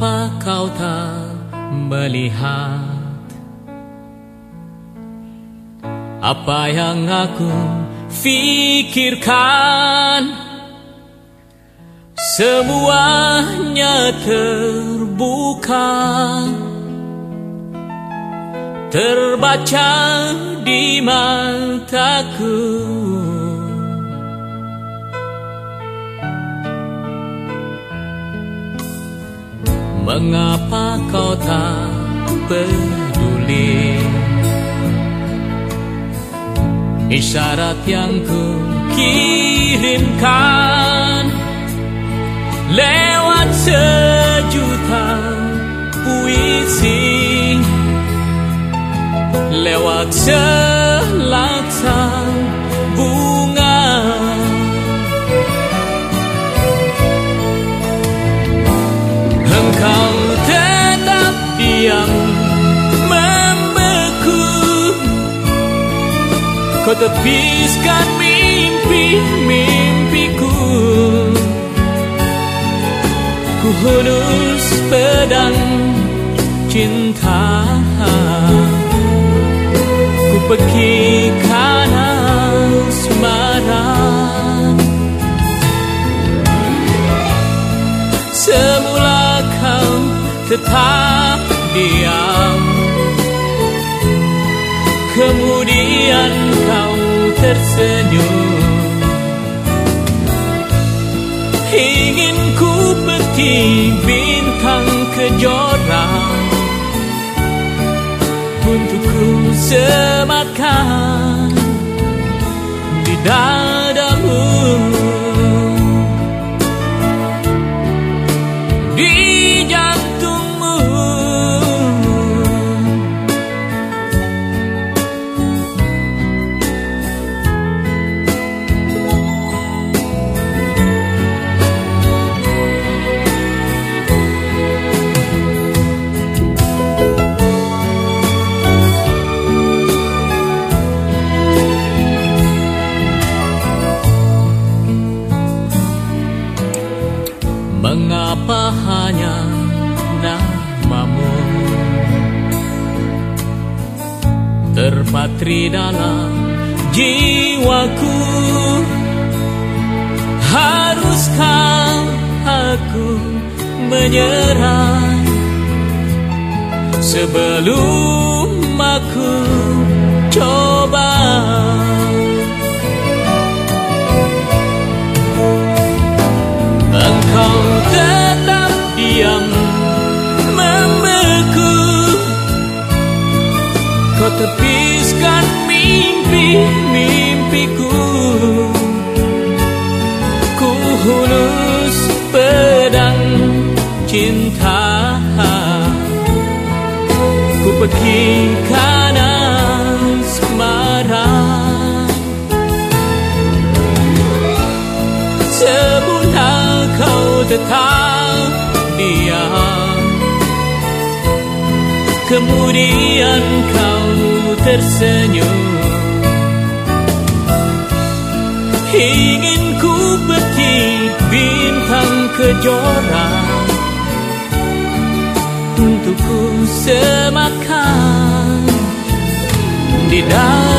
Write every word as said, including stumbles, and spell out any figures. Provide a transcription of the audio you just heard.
Mengapa kau tak melihat apa yang aku fikirkan? Semuanya terbuka, terbaca di mataku. Mengapa kau tak peduli isyarat yang ku kirimkan lewat sejuta puisi, lewat selatang bunga. Engkau tetap diam membeku, kau tepiskan mimpi-mimpiku. Ku hunus pedang cinta, ku pekikan asmara. Semula kau tetap diam, kemudian kau tersenyum. Ingin ku petik bintang kejora untuk ku sematkan di dadamu, di jantungmu. Mengapa hanya namamu terpatri dalam jiwaku? Haruskah aku menyerah sebelum aku coba? Engkau tetap diam membeku, kau tepiskan mimpi-mimpiku. Ku hunus pedang cinta, ku pekikan asmara. Semula kau tetap diam, kemudian kau tersenyum. Ingin ku petik bintang kejora untuk ku sematkan di dalam